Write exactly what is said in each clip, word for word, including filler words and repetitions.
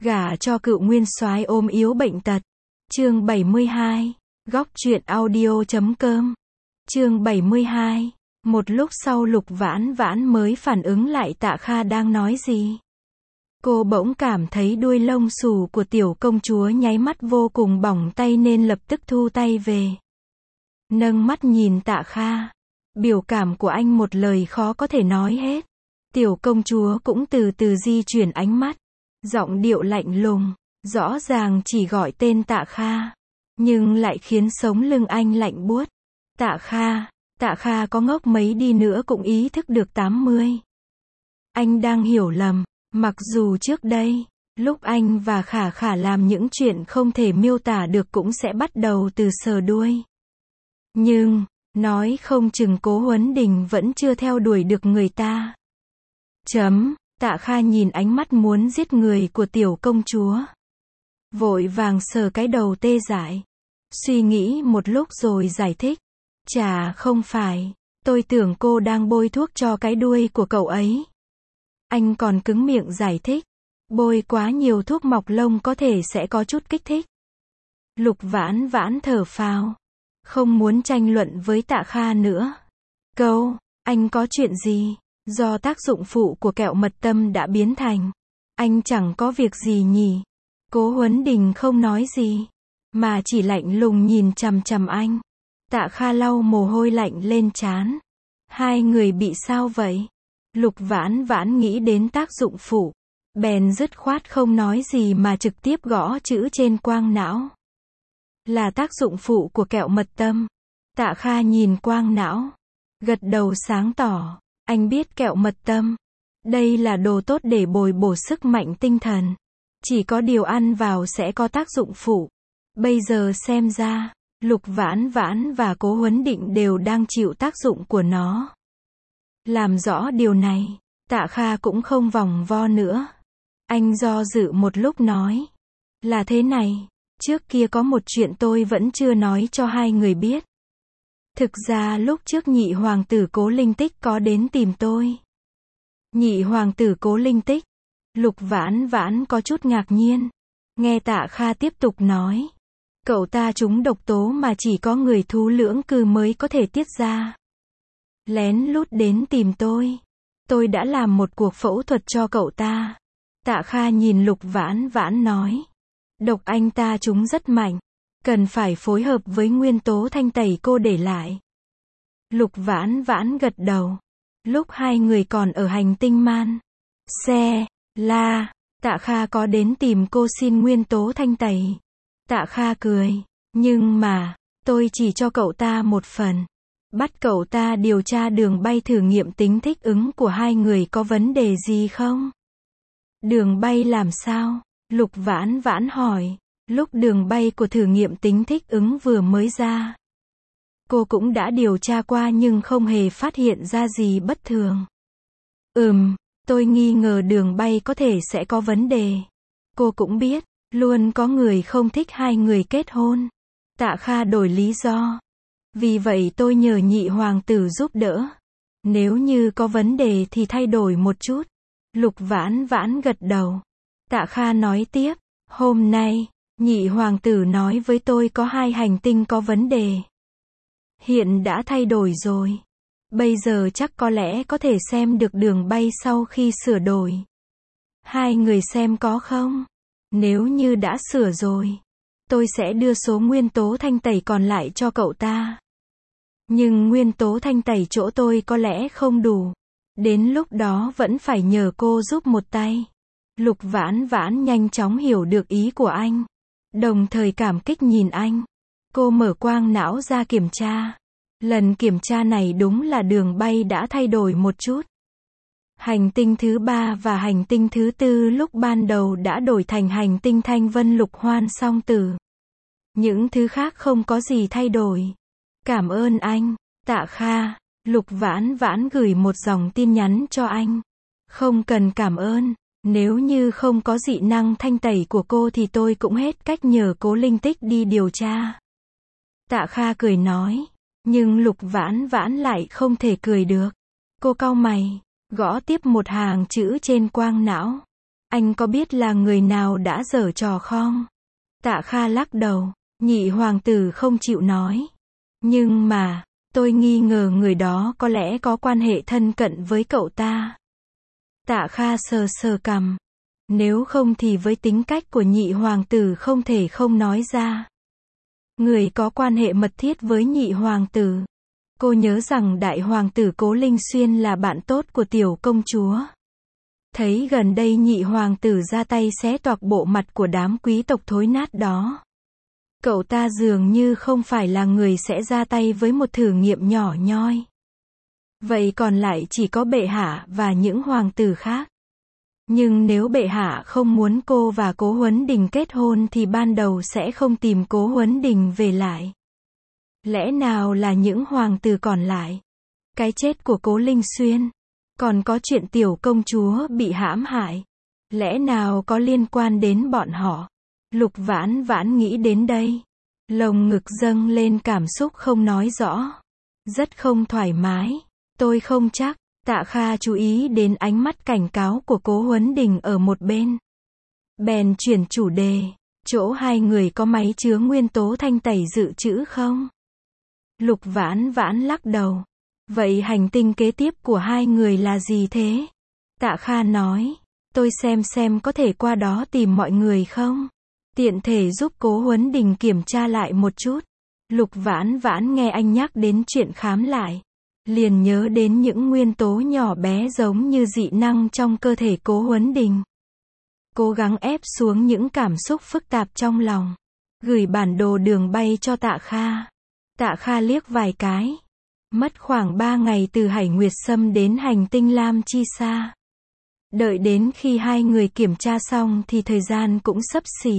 Gả cho cựu nguyên soái ôm yếu bệnh tật. Chương bảy mươi hai. Góc truyện audio chấm com. Chương bảy mươi hai. Một lúc sau Lục Vãn Vãn mới phản ứng lại Tạ Kha đang nói gì. Cô bỗng cảm thấy đuôi lông xù của tiểu công chúa nháy mắt vô cùng bỏng tay nên lập tức thu tay về. Nâng mắt nhìn Tạ Kha. Biểu cảm của anh một lời khó có thể nói hết. Tiểu công chúa cũng từ từ di chuyển ánh mắt. Giọng điệu lạnh lùng, rõ ràng chỉ gọi tên Tạ Kha, nhưng lại khiến sống lưng anh lạnh buốt. Tạ Kha, Tạ Kha có ngốc mấy đi nữa cũng ý thức được tám mươi. Anh đang hiểu lầm, mặc dù trước đây, lúc anh và Khả Khả làm những chuyện không thể miêu tả được cũng sẽ bắt đầu từ sờ đuôi. Nhưng, nói không chừng Cố Huấn Đình vẫn chưa theo đuổi được người ta. Chấm. Tạ Kha nhìn ánh mắt muốn giết người của tiểu công chúa. Vội vàng sờ cái đầu tê dại. Suy nghĩ một lúc rồi giải thích. Chà không phải, tôi tưởng cô đang bôi thuốc cho cái đuôi của cậu ấy. Anh còn cứng miệng giải thích. Bôi quá nhiều thuốc mọc lông có thể sẽ có chút kích thích. Lục Vãn Vãn thở phào. Không muốn tranh luận với Tạ Kha nữa. Câu, anh có chuyện gì? Do tác dụng phụ của kẹo mật tâm đã biến thành. Anh chẳng có việc gì nhỉ? Cố Huấn Đình không nói gì, mà chỉ lạnh lùng nhìn chằm chằm anh. Tạ Kha lau mồ hôi lạnh lên trán. Hai người bị sao vậy? Lục Vãn Vãn nghĩ đến tác dụng phụ. Bèn dứt khoát không nói gì mà trực tiếp gõ chữ trên quang não. Là tác dụng phụ của kẹo mật tâm. Tạ Kha nhìn quang não. Gật đầu sáng tỏ. Anh biết kẹo mật tâm. Đây là đồ tốt để bồi bổ sức mạnh tinh thần. Chỉ có điều ăn vào sẽ có tác dụng phụ. Bây giờ xem ra, Lục Vãn Vãn và Cố Huấn Định đều đang chịu tác dụng của nó. Làm rõ điều này, Tạ Kha cũng không vòng vo nữa. Anh do dự một lúc nói. Là thế này, trước kia có một chuyện tôi vẫn chưa nói cho hai người biết. Thực ra lúc trước nhị hoàng tử Cố Linh Tích có đến tìm tôi. Nhị hoàng tử Cố Linh Tích. Lục Vãn Vãn có chút ngạc nhiên. Nghe Tạ Kha tiếp tục nói. Cậu ta trúng độc tố mà chỉ có người thú lưỡng cư mới có thể tiết ra. Lén lút đến tìm tôi. Tôi đã làm một cuộc phẫu thuật cho cậu ta. Tạ Kha nhìn Lục Vãn Vãn nói. Độc anh ta trúng rất mạnh. Cần phải phối hợp với nguyên tố thanh tẩy cô để lại. Lục Vãn Vãn gật đầu. Lúc hai người còn ở hành tinh Man Xe La, Tạ Kha có đến tìm cô xin nguyên tố thanh tẩy. Tạ Kha cười. Nhưng mà, tôi chỉ cho cậu ta một phần. Bắt cậu ta điều tra đường bay thử nghiệm tính thích ứng của hai người có vấn đề gì không? Đường bay làm sao? Lục Vãn Vãn hỏi. Lúc đường bay của thử nghiệm tính thích ứng vừa mới ra. Cô cũng đã điều tra qua nhưng không hề phát hiện ra gì bất thường. Ừm, tôi nghi ngờ đường bay có thể sẽ có vấn đề. Cô cũng biết, luôn có người không thích hai người kết hôn. Tạ Kha đổi lý do. Vì vậy tôi nhờ nhị hoàng tử giúp đỡ. Nếu như có vấn đề thì thay đổi một chút. Lục Vãn Vãn gật đầu. Tạ Kha nói tiếp. Hôm nay, nhị hoàng tử nói với tôi có hai hành tinh có vấn đề. Hiện đã thay đổi rồi. Bây giờ chắc có lẽ có thể xem được đường bay sau khi sửa đổi. Hai người xem có không? Nếu như đã sửa rồi, tôi sẽ đưa số nguyên tố thanh tẩy còn lại cho cậu ta. Nhưng nguyên tố thanh tẩy chỗ tôi có lẽ không đủ. Đến lúc đó vẫn phải nhờ cô giúp một tay. Lục Vãn Vãn nhanh chóng hiểu được ý của anh. Đồng thời cảm kích nhìn anh. Cô mở quang não ra kiểm tra. Lần kiểm tra này đúng là đường bay đã thay đổi một chút. Hành tinh thứ ba và hành tinh thứ tư lúc ban đầu đã đổi thành hành tinh Thanh Vân Lục Hoan Song Tử. Những thứ khác không có gì thay đổi. Cảm ơn anh, Tạ Kha. Lục Vãn Vãn gửi một dòng tin nhắn cho anh. Không cần cảm ơn. Nếu như không có dị năng thanh tẩy của cô thì tôi cũng hết cách nhờ Cố Linh Tích đi điều tra. Tạ Kha cười nói. Nhưng Lục Vãn Vãn lại không thể cười được. Cô cau mày, gõ tiếp một hàng chữ trên quang não. Anh có biết là người nào đã giở trò không? Tạ Kha lắc đầu, nhị hoàng tử không chịu nói. Nhưng mà, tôi nghi ngờ người đó có lẽ có quan hệ thân cận với cậu ta. Tạ Kha sờ sờ cằm. Nếu không thì với tính cách của nhị hoàng tử không thể không nói ra. Người có quan hệ mật thiết với nhị hoàng tử. Cô nhớ rằng đại hoàng tử Cố Linh Xuyên là bạn tốt của tiểu công chúa. Thấy gần đây nhị hoàng tử ra tay xé toạc bộ mặt của đám quý tộc thối nát đó. Cậu ta dường như không phải là người sẽ ra tay với một thử nghiệm nhỏ nhoi. Vậy còn lại chỉ có bệ hạ và những hoàng tử khác. Nhưng nếu bệ hạ không muốn cô và Cố Huấn Đình kết hôn thì ban đầu sẽ không tìm Cố Huấn Đình về lại. Lẽ nào là những hoàng tử còn lại? Cái chết của Cố Linh Xuyên. Còn có chuyện tiểu công chúa bị hãm hại. Lẽ nào có liên quan đến bọn họ? Lục Vãn Vãn nghĩ đến đây. Lồng ngực dâng lên cảm xúc không nói rõ. Rất không thoải mái. Tôi không chắc. Tạ Kha chú ý đến ánh mắt cảnh cáo của Cố Huấn Đình ở một bên. Bèn chuyển chủ đề. Chỗ hai người có máy chứa nguyên tố thanh tẩy dự trữ không? Lục Vãn Vãn lắc đầu. Vậy hành tinh kế tiếp của hai người là gì thế? Tạ Kha nói. Tôi xem xem có thể qua đó tìm mọi người không? Tiện thể giúp Cố Huấn Đình kiểm tra lại một chút. Lục Vãn Vãn nghe anh nhắc đến chuyện khám lại. Liền nhớ đến những nguyên tố nhỏ bé giống như dị năng trong cơ thể Cố Huấn Đình. Cố gắng ép xuống những cảm xúc phức tạp trong lòng. Gửi bản đồ đường bay cho Tạ Kha. Tạ Kha liếc vài cái. Mất khoảng ba ngày từ Hải Nguyệt Sâm đến hành tinh Lam Chi Sa. Đợi đến khi hai người kiểm tra xong thì thời gian cũng xấp xỉ.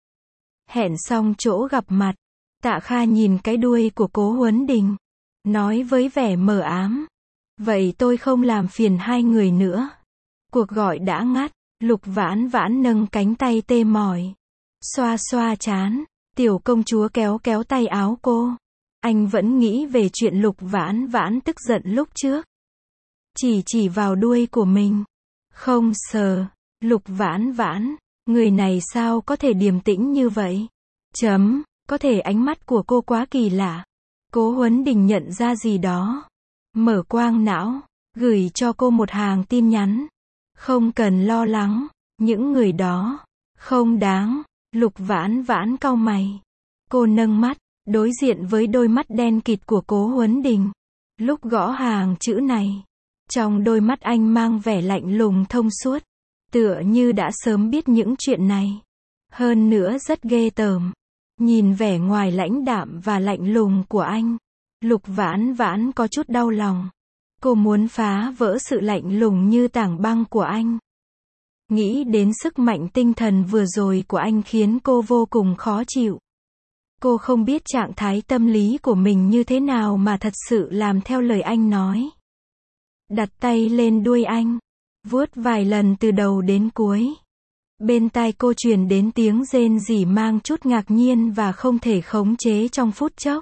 Hẹn xong chỗ gặp mặt. Tạ Kha nhìn cái đuôi của Cố Huấn Đình. Nói với vẻ mờ ám. Vậy tôi không làm phiền hai người nữa. Cuộc gọi đã ngắt. Lục Vãn Vãn nâng cánh tay tê mỏi. Xoa xoa trán. Tiểu công chúa kéo kéo tay áo cô. Anh vẫn nghĩ về chuyện Lục Vãn Vãn tức giận lúc trước. Chỉ chỉ vào đuôi của mình. Không sờ. Lục Vãn Vãn. Người này sao có thể điềm tĩnh như vậy? Chấm. Có thể ánh mắt của cô quá kỳ lạ. Cố Huấn Đình nhận ra gì đó. Mở quang não. Gửi cho cô một hàng tin nhắn. Không cần lo lắng. Những người đó. Không đáng. Lục Vãn Vãn cau mày. Cô nâng mắt. Đối diện với đôi mắt đen kịt của Cố Huấn Đình. Lúc gõ hàng chữ này. Trong đôi mắt anh mang vẻ lạnh lùng thông suốt. Tựa như đã sớm biết những chuyện này. Hơn nữa rất ghê tởm. Nhìn vẻ ngoài lãnh đạm và lạnh lùng của anh. Lục Vãn Vãn có chút đau lòng. Cô muốn phá vỡ sự lạnh lùng như tảng băng của anh. Nghĩ đến sức mạnh tinh thần vừa rồi của anh khiến cô vô cùng khó chịu. Cô không biết trạng thái tâm lý của mình như thế nào mà thật sự làm theo lời anh nói. Đặt tay lên đuôi anh. Vuốt vài lần từ đầu đến cuối. Bên tai cô truyền đến tiếng rên rỉ mang chút ngạc nhiên và không thể khống chế trong phút chốc.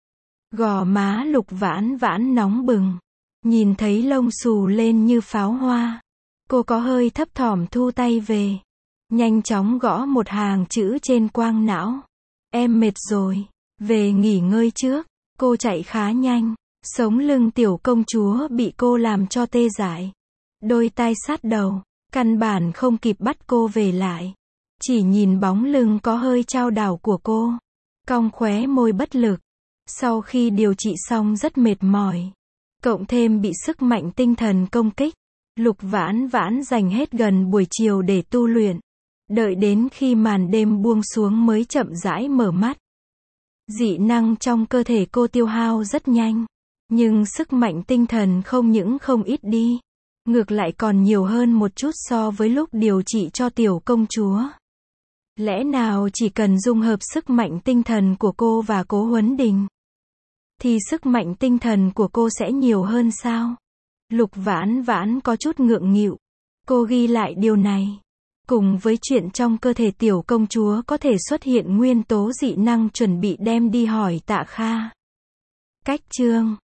Gò má Lục Vãn Vãn nóng bừng. Nhìn thấy lông xù lên như pháo hoa. Cô có hơi thấp thỏm thu tay về. Nhanh chóng gõ một hàng chữ trên quang não. Em mệt rồi. Về nghỉ ngơi trước. Cô chạy khá nhanh. Sống lưng tiểu công chúa bị cô làm cho tê dại. Đôi tai sát đầu. Căn bản không kịp bắt cô về lại. Chỉ nhìn bóng lưng có hơi chao đảo của cô. Cong khóe môi bất lực. Sau khi điều trị xong rất mệt mỏi. Cộng thêm bị sức mạnh tinh thần công kích. Lục Vãn Vãn dành hết gần buổi chiều để tu luyện. Đợi đến khi màn đêm buông xuống mới chậm rãi mở mắt. Dị năng trong cơ thể cô tiêu hao rất nhanh. Nhưng sức mạnh tinh thần không những không ít đi. Ngược lại còn nhiều hơn một chút so với lúc điều trị cho tiểu công chúa. Lẽ nào chỉ cần dung hợp sức mạnh tinh thần của cô và Cố Huấn Đình thì sức mạnh tinh thần của cô sẽ nhiều hơn sao? Lục Vãn Vãn có chút ngượng nghịu. Cô ghi lại điều này. Cùng với chuyện trong cơ thể tiểu công chúa có thể xuất hiện nguyên tố dị năng chuẩn bị đem đi hỏi Tạ Kha. Cách chương